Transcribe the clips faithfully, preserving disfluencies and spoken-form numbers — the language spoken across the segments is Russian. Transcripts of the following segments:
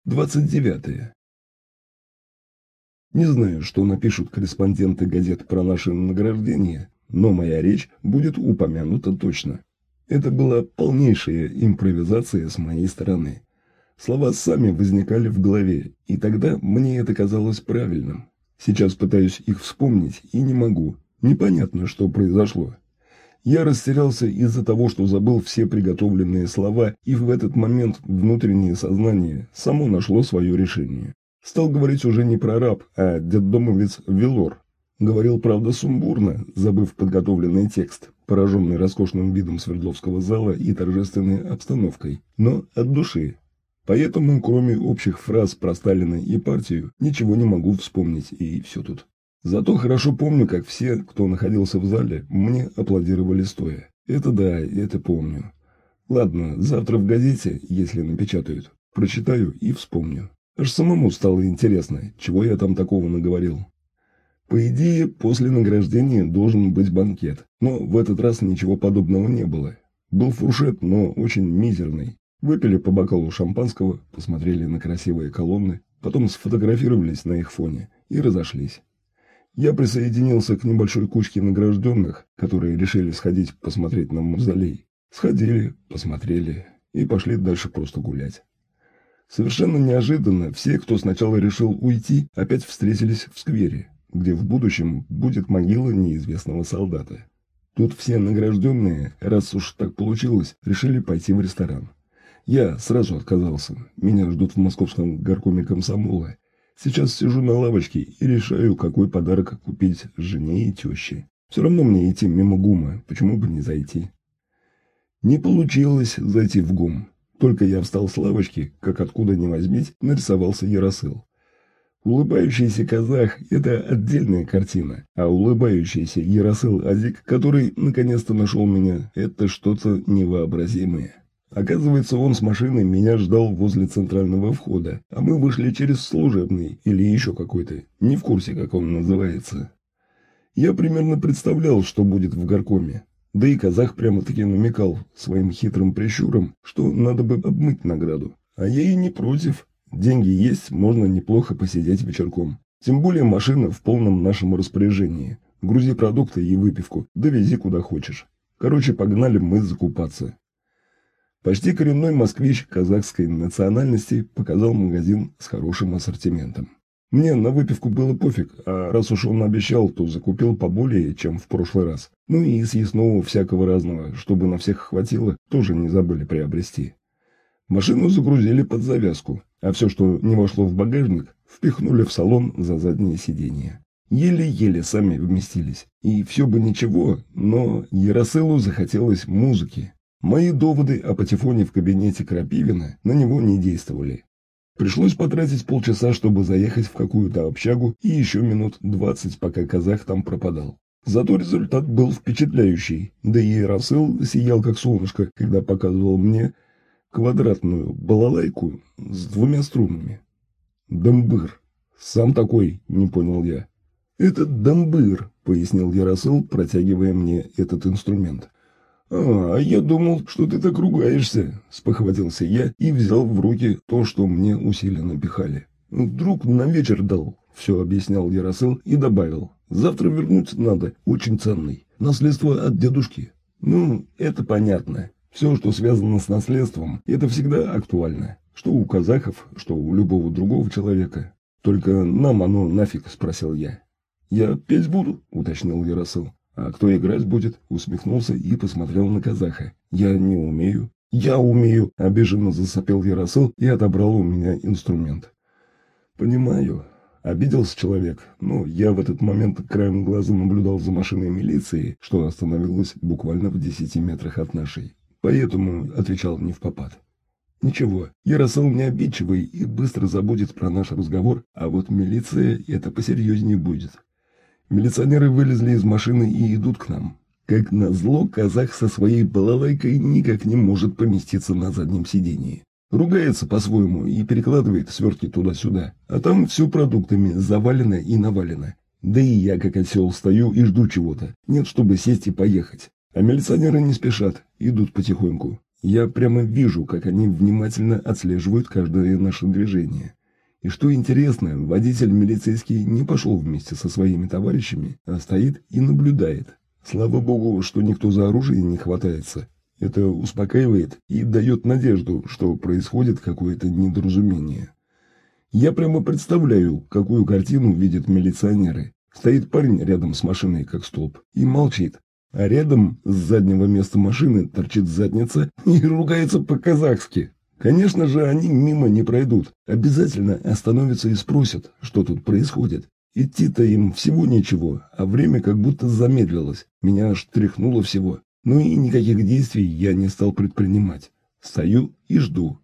двадцать девятое. Не знаю, что напишут корреспонденты газет про наше награждение, но моя речь будет упомянута точно. Это была полнейшая импровизация с моей стороны. Слова сами возникали в голове, и тогда мне это казалось правильным. Сейчас пытаюсь их вспомнить и не могу. Непонятно, что произошло. Я растерялся из-за того, что забыл все приготовленные слова, и в этот момент внутреннее сознание само нашло свое решение. Стал говорить уже не прораб, а детдомовец Велор. Говорил, правда, сумбурно, забыв подготовленный текст, пораженный роскошным видом Свердловского зала и торжественной обстановкой, но от души. Поэтому, кроме общих фраз про Сталина и партию, ничего не могу вспомнить, и все тут. Зато хорошо помню, как все, кто находился в зале, мне аплодировали стоя. Это да, это помню. Ладно, завтра в газете, если напечатают, прочитаю и вспомню. Аж самому стало интересно, чего я там такого наговорил. По идее, после награждения должен быть банкет, но в этот раз ничего подобного не было. Был фуршет, но очень мизерный. Выпили по бокалу шампанского, посмотрели на красивые колонны, потом сфотографировались на их фоне и разошлись. Я присоединился к небольшой кучке награжденных, которые решили сходить посмотреть на мавзолей. Сходили, посмотрели и пошли дальше просто гулять. Совершенно неожиданно все, кто сначала решил уйти, опять встретились в сквере, где в будущем будет могила неизвестного солдата. Тут все награжденные, раз уж так получилось, решили пойти в ресторан. Я сразу отказался, меня ждут в московском горкоме комсомола. Сейчас сижу на лавочке и решаю, какой подарок купить жене и теще. Все равно мне идти мимо ГУМа, почему бы не зайти? Не получилось зайти в ГУМ. Только я встал с лавочки, как откуда ни возьмись, нарисовался Яросыл. Улыбающийся казах – это отдельная картина, а улыбающийся Яросыл-Азик, который наконец-то нашел меня, это что-то невообразимое. Оказывается, он с машиной меня ждал возле центрального входа, а мы вышли через служебный или еще какой-то, не в курсе, как он называется. Я примерно представлял, что будет в горкоме, да и казах прямо-таки намекал своим хитрым прищуром, что надо бы обмыть награду. А я и не против, деньги есть, можно неплохо посидеть вечерком. Тем более машина в полном нашем распоряжении, грузи продукты и выпивку, довези куда хочешь. Короче, погнали мы закупаться. Почти коренной москвич казахской национальности показал магазин с хорошим ассортиментом. Мне на выпивку было пофиг, а раз уж он обещал, то закупил поболее, чем в прошлый раз. Ну и съестного всякого разного, чтобы на всех хватило, тоже не забыли приобрести. Машину загрузили под завязку, а все, что не вошло в багажник, впихнули в салон за заднее сиденье. Еле-еле сами вместились. И все бы ничего, но Яросылу захотелось музыки. Мои доводы о патефоне в кабинете Крапивина на него не действовали. Пришлось потратить полчаса, чтобы заехать в какую-то общагу, и еще минут двадцать, пока казах там пропадал. Зато результат был впечатляющий, да и Яросыл сиял как солнышко, когда показывал мне квадратную балалайку с двумя струнами. «Дамбыр. Сам такой», — не понял я. «Это дамбыр», — пояснил Яросыл, протягивая мне этот инструмент. «А, я думал, что ты так ругаешься», — спохватился я и взял в руки то, что мне усиленно пихали. «Друг на вечер дал», — все объяснял Яросыл и добавил. «Завтра вернуть надо, очень ценный. Наследство от дедушки». «Ну, это понятно. Все, что связано с наследством, это всегда актуально. Что у казахов, что у любого другого человека. Только нам оно нафиг», — спросил я. «Я петь буду», — уточнил Яросыл. «А кто играть будет?» — усмехнулся и посмотрел на казаха. «Я не умею». «Я умею!» — обиженно засопел Яросыл и отобрал у меня инструмент. «Понимаю». Обиделся человек, но я в этот момент краем глаза наблюдал за машиной милиции, что остановилась буквально в десяти метрах от нашей. Поэтому отвечал невпопад. «Ничего, Яросыл не обидчивый и быстро забудет про наш разговор, а вот милиция это посерьезнее будет». Милиционеры вылезли из машины и идут к нам. Как назло, казах со своей балалайкой никак не может поместиться на заднем сидении. Ругается по-своему и перекладывает свертки туда-сюда, а там все продуктами завалено и навалено. Да и я, как осел, стою и жду чего-то. Нет, чтобы сесть и поехать. А милиционеры не спешат, идут потихоньку. Я прямо вижу, как они внимательно отслеживают каждое наше движение. И что интересно, водитель милицейский не пошел вместе со своими товарищами, а стоит и наблюдает. Слава богу, что никто за оружие не хватается. Это успокаивает и дает надежду, что происходит какое-то недоразумение. Я прямо представляю, какую картину видят милиционеры. Стоит парень рядом с машиной, как столб, и молчит. А рядом с заднего места машины торчит задница и ругается по-казахски. Конечно же, они мимо не пройдут. Обязательно остановятся и спросят, что тут происходит. Идти-то им всего ничего, а время как будто замедлилось. Меня аж тряхнуло всего. Ну и никаких действий я не стал предпринимать. Стою и жду.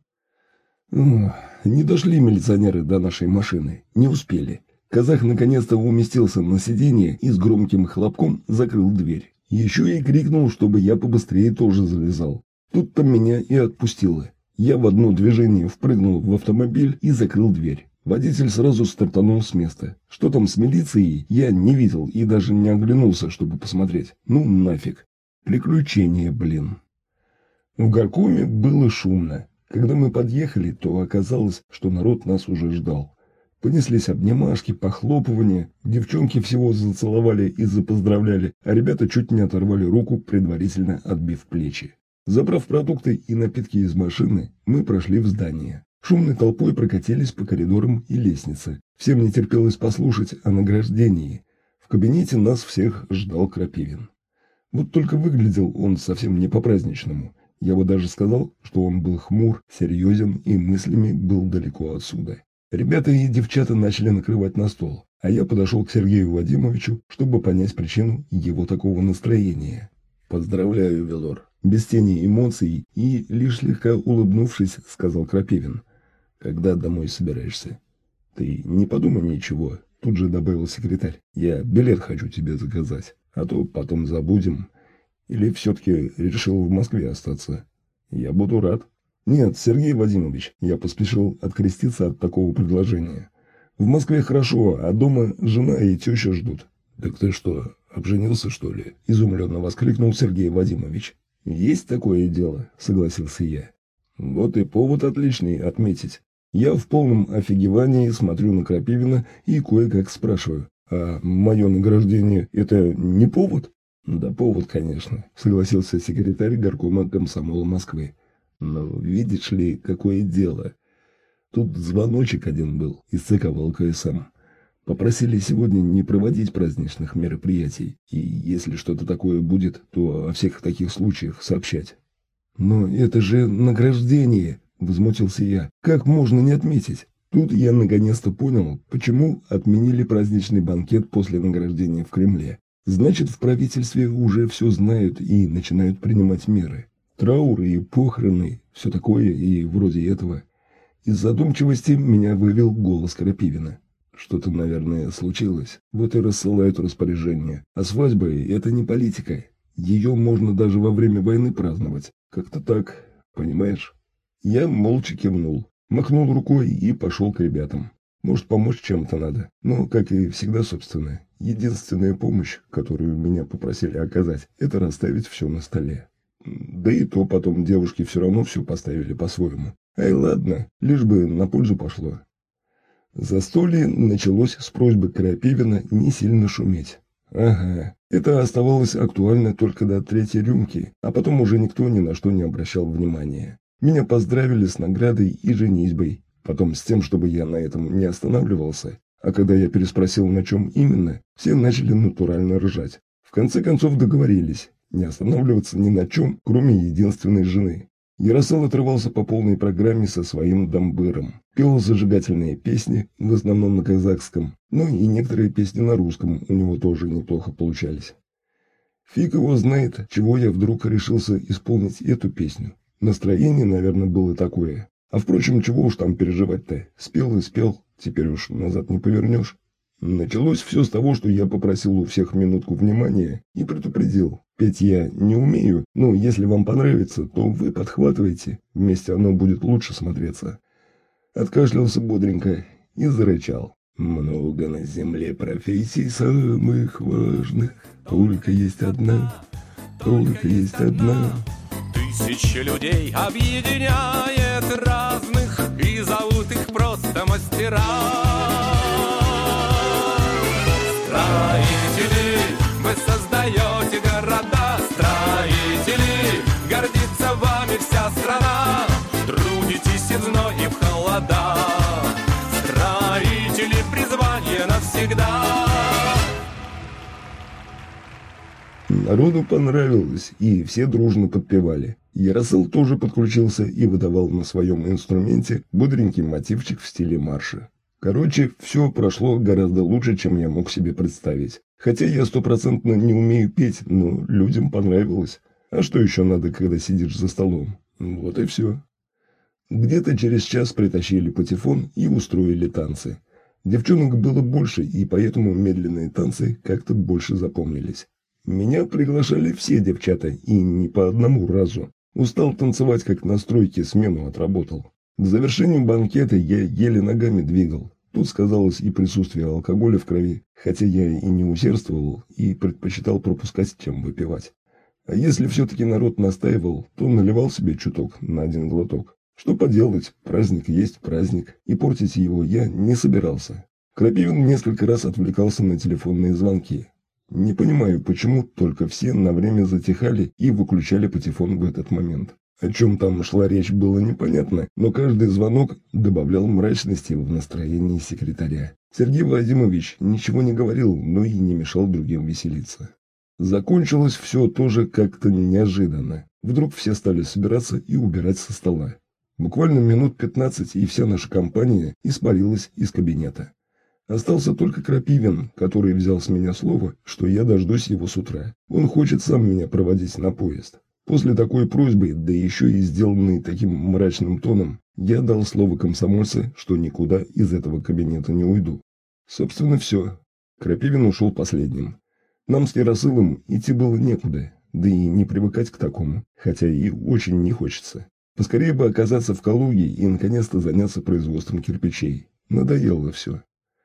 Ох, не дошли милиционеры до нашей машины. Не успели. Казах наконец-то уместился на сиденье и с громким хлопком закрыл дверь. Еще и крикнул, чтобы я побыстрее тоже залезал. Тут-то меня и отпустило. Я в одно движение впрыгнул в автомобиль и закрыл дверь. Водитель сразу стартанул с места. Что там с милицией, я не видел и даже не оглянулся, чтобы посмотреть. Ну нафиг. Приключения, блин. В горкоме было шумно. Когда мы подъехали, то оказалось, что народ нас уже ждал. Понеслись обнимашки, похлопывания, девчонки всего зацеловали и запоздравляли, а ребята чуть не оторвали руку, предварительно отбив плечи. Забрав продукты и напитки из машины, мы прошли в здание. Шумной толпой прокатились по коридорам и лестнице. Всем не терпелось послушать о награждении. В кабинете нас всех ждал Крапивин. Вот только выглядел он совсем не по-праздничному. Я бы даже сказал, что он был хмур, серьезен и мыслями был далеко отсюда. Ребята и девчата начали накрывать на стол, а я подошел к Сергею Вадимовичу, чтобы понять причину его такого настроения. «Поздравляю, Велор», — без тени эмоций и лишь слегка улыбнувшись, сказал Крапивин. «Когда домой собираешься?» «Ты не подумай ничего», — тут же добавил секретарь. «Я билет хочу тебе заказать, а то потом забудем. Или все-таки решил в Москве остаться? Я буду рад». «Нет, Сергей Вадимович», — я поспешил откреститься от такого предложения. «В Москве хорошо, а дома жена и теща ждут». «Так ты что, обженился, что ли?» — изумленно воскликнул Сергей Вадимович. «Есть такое дело», — согласился я. «Вот и повод отличный отметить. Я в полном офигевании смотрю на Крапивина и кое-как спрашиваю, а мое награждение — это не повод?» «Да повод, конечно», — согласился секретарь горкома комсомола Москвы. «Но видишь ли, какое дело. Тут звоночек один был из ЦК ВЛКСМ. Попросили сегодня не проводить праздничных мероприятий, и если что-то такое будет, то о всех таких случаях сообщать». «Но это же награждение», — возмутился я. «Как можно не отметить?» Тут я наконец-то понял, почему отменили праздничный банкет после награждения в Кремле. Значит, в правительстве уже все знают и начинают принимать меры. Трауры и похороны, все такое и вроде этого. Из задумчивости меня вывел голос Крапивина. Что-то, наверное, случилось. Вот и рассылают распоряжение. А свадьба — это не политика. Ее можно даже во время войны праздновать. Как-то так, понимаешь? Я молча кивнул, махнул рукой и пошел к ребятам. Может, помочь чем-то надо. Но, как и всегда, собственно, единственная помощь, которую меня попросили оказать, это расставить все на столе. Да и то потом девушки все равно все поставили по-своему. Ай, ладно, лишь бы на пользу пошло. Застолье началось с просьбы Крапивина не сильно шуметь. Ага, это оставалось актуально только до третьей рюмки, а потом уже никто ни на что не обращал внимания. Меня поздравили с наградой и женитьбой, потом с тем, чтобы я на этом не останавливался, а когда я переспросил, на чем именно, все начали натурально ржать. В конце концов договорились не останавливаться ни на чем, кроме единственной жены. Яросал отрывался по полной программе со своим дамбыром. Пел зажигательные песни, в основном на казахском, но и некоторые песни на русском у него тоже неплохо получались. Фиг его знает, чего я вдруг решился исполнить эту песню. Настроение, наверное, было такое. А впрочем, чего уж там переживать-то? Спел и спел, теперь уж назад не повернешь. Началось все с того, что я попросил у всех минутку внимания и предупредил. Петь я не умею, но если вам понравится, то вы подхватываете, вместе оно будет лучше смотреться. Откашлялся бодренько и зарычал. Много на земле профессий самых важных, только есть одна, только есть одна. Ты Тысячи людей объединяет разных и зовут их просто мастера. Строители, вы создаете города, строители, гордится вами вся страна. Трудитесь и в зной, и в холода, строители, призвание навсегда. Народу понравилось, и все дружно подпевали. Яросыл тоже подключился и выдавал на своем инструменте бодренький мотивчик в стиле марша. Короче, все прошло гораздо лучше, чем я мог себе представить. Хотя я стопроцентно не умею петь, но людям понравилось. А что еще надо, когда сидишь за столом? Вот и все. Где-то через час притащили патефон и устроили танцы. Девчонок было больше, и поэтому медленные танцы как-то больше запомнились. Меня приглашали все девчата, и не по одному разу. Устал танцевать, как на стройке, смену отработал. К завершению банкета я еле ногами двигал. Тут сказалось и присутствие алкоголя в крови, хотя я и не усердствовал, и предпочитал пропускать, чем выпивать. А если все-таки народ настаивал, то наливал себе чуток на один глоток. Что поделать, праздник есть праздник, и портить его я не собирался. Крапивин несколько раз отвлекался на телефонные звонки. Не понимаю, почему только все на время затихали и выключали патефон в этот момент. О чем там шла речь, было непонятно, но каждый звонок добавлял мрачности в настроении секретаря. Сергей Вадимович ничего не говорил, но и не мешал другим веселиться. Закончилось все тоже как-то неожиданно. Вдруг все стали собираться и убирать со стола. Буквально минут пятнадцать, и вся наша компания испарилась из кабинета. Остался только Крапивин, который взял с меня слово, что я дождусь его с утра. Он хочет сам меня проводить на поезд. После такой просьбы, да еще и сделанной таким мрачным тоном, я дал слово комсомольце, что никуда из этого кабинета не уйду. Собственно, все. Крапивин ушел последним. Нам с Яросылом идти было некуда, да и не привыкать к такому, хотя и очень не хочется. Поскорее бы оказаться в Калуге и наконец-то заняться производством кирпичей. Надоело все.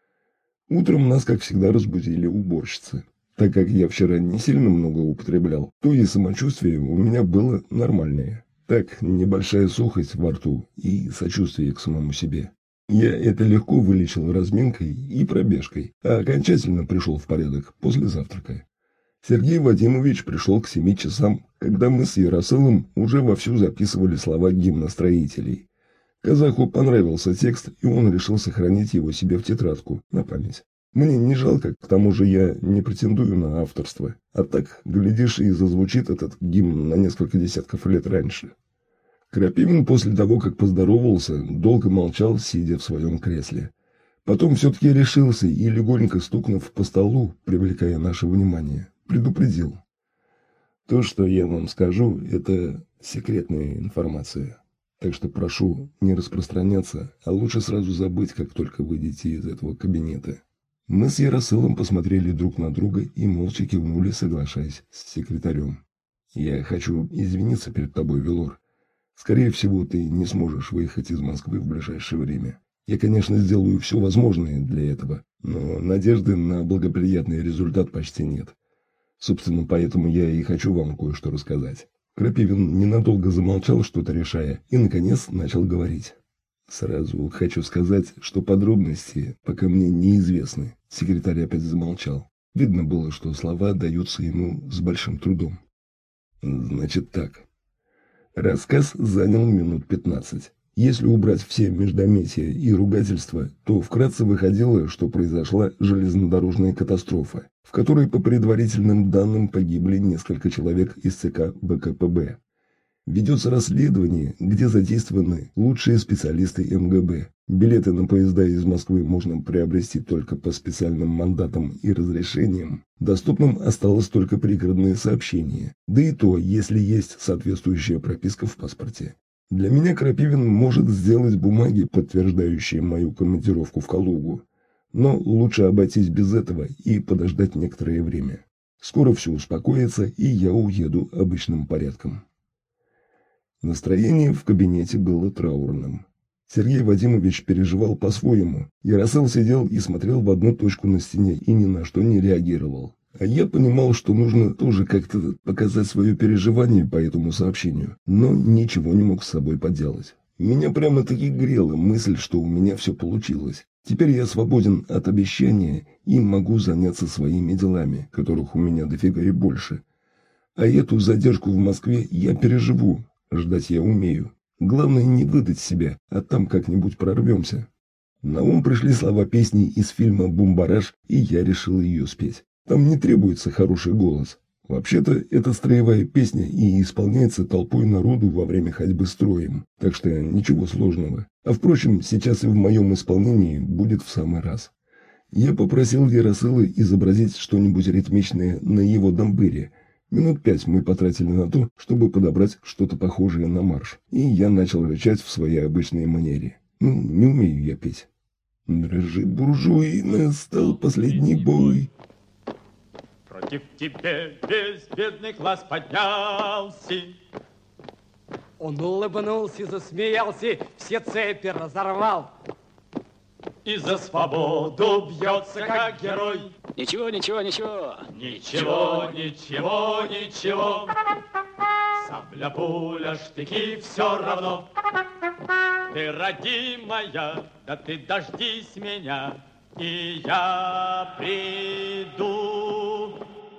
Утром нас, как всегда, разбудили уборщицы. Так как я вчера не сильно много употреблял, то и самочувствие у меня было нормальное. Так, небольшая сухость во рту и сочувствие к самому себе. Я это легко вылечил разминкой и пробежкой, а окончательно пришел в порядок после завтрака. Сергей Вадимович пришел к семи часам, когда мы с Яросылом уже вовсю записывали слова гимна строителей. Казаху понравился текст, и он решил сохранить его себе в тетрадку на память. Мне не жалко, к тому же я не претендую на авторство. А так, глядишь, и зазвучит этот гимн на несколько десятков лет раньше. Крапивин после того, как поздоровался, долго молчал, сидя в своем кресле. Потом все-таки решился и, легонько стукнув по столу, привлекая наше внимание, предупредил. То, что я вам скажу, это секретная информация. Так что прошу не распространяться, а лучше сразу забыть, как только выйдете из этого кабинета. Мы с Яросылом посмотрели друг на друга и молча кивнули, соглашаясь с секретарем. Я хочу извиниться перед тобой, Велор. Скорее всего, ты не сможешь выехать из Москвы в ближайшее время. Я, конечно, сделаю все возможное для этого, но надежды на благоприятный результат почти нет. Собственно, поэтому я и хочу вам кое-что рассказать. Крапивин ненадолго замолчал, что-то решая, и, наконец, начал говорить. Сразу хочу сказать, что подробности пока мне неизвестны. Секретарь опять замолчал. Видно было, что слова даются ему с большим трудом. Значит так. Рассказ занял минут пятнадцать. Если убрать все междометия и ругательства, то вкратце выходило, что произошла железнодорожная катастрофа, в которой по предварительным данным погибли несколько человек из ЦК ВКПБ. Ведется расследование, где задействованы лучшие специалисты МГБ. Билеты на поезда из Москвы можно приобрести только по специальным мандатам и разрешениям. Доступным осталось только пригородное сообщение, да и то, если есть соответствующая прописка в паспорте. Для меня Крапивин может сделать бумаги, подтверждающие мою командировку в Калугу. Но лучше обойтись без этого и подождать некоторое время. Скоро все успокоится, и я уеду обычным порядком. Настроение в кабинете было траурным. Сергей Вадимович переживал по-своему. Яросыл сидел и смотрел в одну точку на стене и ни на что не реагировал. А я понимал, что нужно тоже как-то показать свое переживание по этому сообщению, но ничего не мог с собой поделать. Меня прямо-таки грела мысль, что у меня все получилось. Теперь я свободен от обещания и могу заняться своими делами, которых у меня дофига и больше. А эту задержку в Москве я переживу, ждать я умею. Главное не выдать себя, а там как-нибудь прорвемся. На ум пришли слова песни из фильма «Бумбараш», и я решил ее спеть. Там не требуется хороший голос. Вообще-то, это строевая песня и исполняется толпой народу во время ходьбы строем, так что ничего сложного. А впрочем, сейчас и в моем исполнении будет в самый раз. Я попросил Яросыла изобразить что-нибудь ритмичное на его дамбыре. Минут пять мы потратили на то, чтобы подобрать что-то похожее на марш, и я начал рычать в своей обычной манере. Ну, не умею я петь. Дрожит буржуй, настал последний бой. Против тебя весь бедный класс поднялся. Он улыбнулся, засмеялся, все цепи разорвал. И за свободу бьется, как герой. Ничего, ничего, ничего. Ничего, ничего, ничего. Сабля, пуля, штыки, все равно. Ты, родимая, да ты дождись меня, и я приду.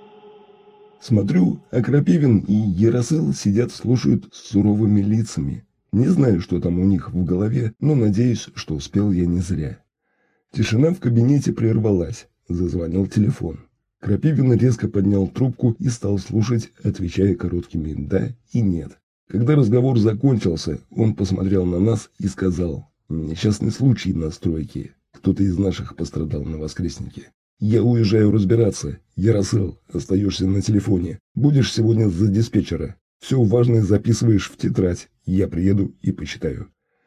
Смотрю, а Крапивин и Яросыл сидят, слушают с суровыми лицами. Не знаю, что там у них в голове, но надеюсь, что успел я не зря. Тишина в кабинете прервалась. Зазвонил телефон. Крапивин резко поднял трубку и стал слушать, отвечая короткими «да» и «нет». Когда разговор закончился, он посмотрел на нас и сказал: «Несчастный случай на стройке. Кто-то из наших пострадал на Воскреснике. Я уезжаю разбираться. Яросыл, остаешься на телефоне. Будешь сегодня за диспетчера. Все важное записываешь в тетрадь. Я приеду и почитаю».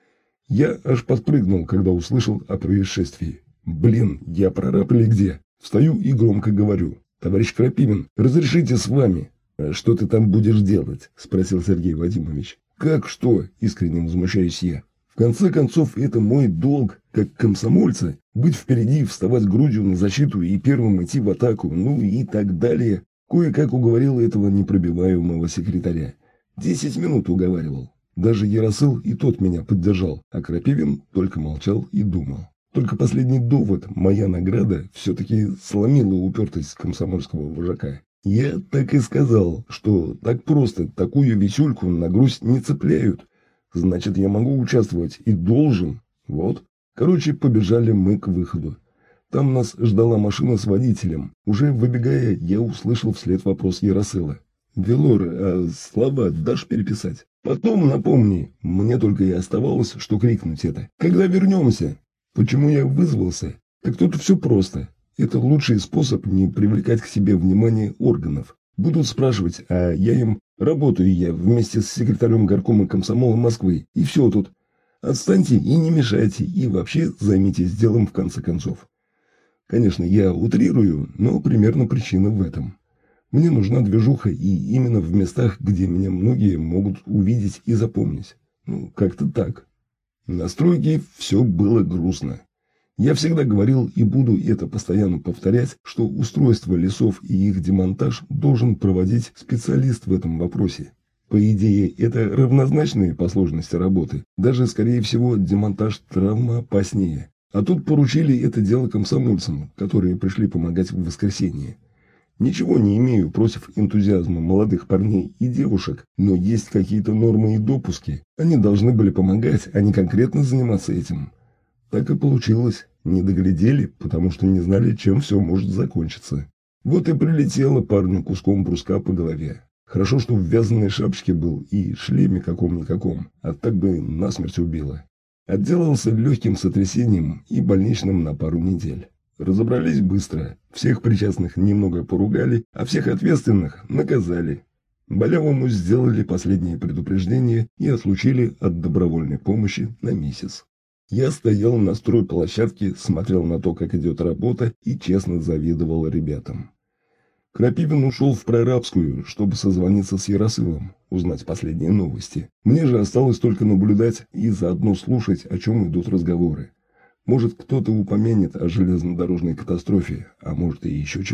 Я аж подпрыгнул, когда услышал о происшествии. Блин, я прораб или где? Встаю и громко говорю: «Товарищ Крапивин, разрешите с вами?» «А что ты там будешь делать?» – спросил Сергей Вадимович. «Как что?» – искренне возмущаюсь я. «В конце концов, это мой долг, как комсомольца, быть впереди, вставать грудью на защиту и первым идти в атаку, ну и так далее». Кое-как уговорил этого непробиваемого секретаря. Десять минут уговаривал. Даже Яросыл и тот меня поддержал, а Крапивин только молчал и думал. Только последний довод, моя награда, все-таки сломила упертость комсомольского вожака. Я так и сказал, что так просто такую висюльку на грудь не цепляют. Значит, я могу участвовать и должен. Вот. Короче, побежали мы к выходу. Там нас ждала машина с водителем. Уже выбегая, я услышал вслед вопрос Яросыла: «Велор, а слова дашь переписать?» «Потом напомни». Мне только и оставалось, что крикнуть это: «Когда вернемся?» Почему я вызвался? Так тут все просто. Это лучший способ не привлекать к себе внимание органов. Будут спрашивать, а я им: работаю я вместе с секретарем горкома комсомола Москвы, и все тут. Отстаньте и не мешайте, и вообще займитесь делом в конце концов. Конечно, я утрирую, но примерно причина в этом. Мне нужна движуха, и именно в местах, где меня многие могут увидеть и запомнить. Ну, как-то так. На стройке все было грустно. Я всегда говорил и буду это постоянно повторять, что устройство лесов и их демонтаж должен проводить специалист в этом вопросе. По идее, это равнозначные по сложности работы. Даже, скорее всего, демонтаж травмоопаснее. А тут поручили это дело комсомольцам, которые пришли помогать в воскресенье. Ничего не имею против энтузиазма молодых парней и девушек, но есть какие-то нормы и допуски. Они должны были помогать, а не конкретно заниматься этим. Так и получилось. Не доглядели, потому что не знали, чем все может закончиться. Вот и прилетело парню куском бруска по голове. Хорошо, что в вязаной шапочке был и шлеме каком-никаком, а так бы насмерть убило. Отделался легким сотрясением и больничным на пару недель. Разобрались быстро. Всех причастных немного поругали, а всех ответственных наказали. Болявому сделали последнее предупреждение и отлучили от добровольной помощи на месяц. Я стоял на стройплощадке, смотрел на то, как идет работа, и честно завидовал ребятам. Крапивин ушел в прорабскую, чтобы созвониться с Яросылом, узнать последние новости. Мне же осталось только наблюдать и заодно слушать, о чем идут разговоры. Может, кто-то упомянет о железнодорожной катастрофе, а может и еще чего.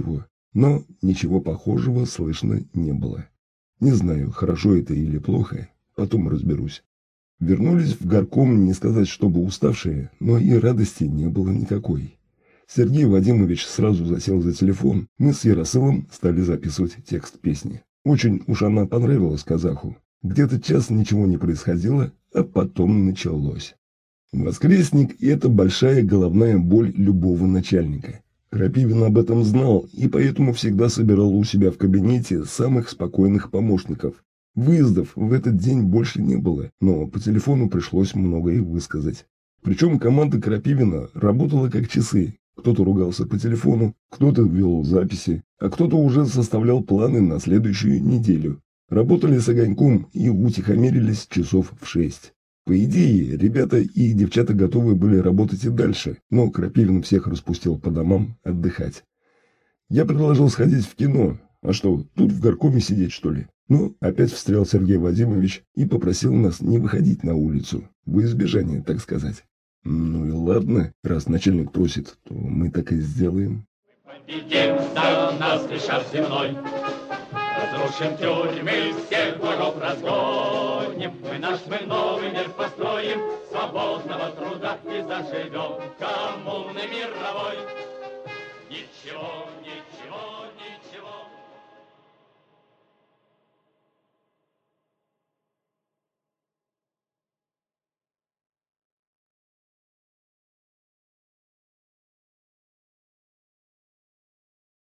Но ничего похожего слышно не было. Не знаю, хорошо это или плохо, потом разберусь. Вернулись в горком, не сказать, чтобы уставшие, но и радости не было никакой. Сергей Вадимович сразу засел за телефон, мы с Яросылом стали записывать текст песни. Очень уж она понравилась казаху. Где-то час ничего не происходило, а потом началось. Воскресник – это большая головная боль любого начальника. Крапивин об этом знал и поэтому всегда собирал у себя в кабинете самых спокойных помощников. Выездов в этот день больше не было, но по телефону пришлось многое высказать. Причем команда Крапивина работала как часы. Кто-то ругался по телефону, кто-то вел записи, а кто-то уже составлял планы на следующую неделю. Работали с огоньком и утихомирились часов в шесть. По идее, ребята и девчата готовы были работать и дальше, но Крапивин всех распустил по домам отдыхать. Я предложил сходить в кино. А что, тут в горкоме сидеть, что ли? Но опять встрял Сергей Вадимович и попросил нас не выходить на улицу, во избежание, так сказать. Ну и ладно, раз начальник просит, то мы так и сделаем. Победим, да нас лишат земной. Разрушим тюрьмы, всех врагов разгоним. Мы наш, мы новый мир построим, свободного труда и заживем коммуны мировой. Ничего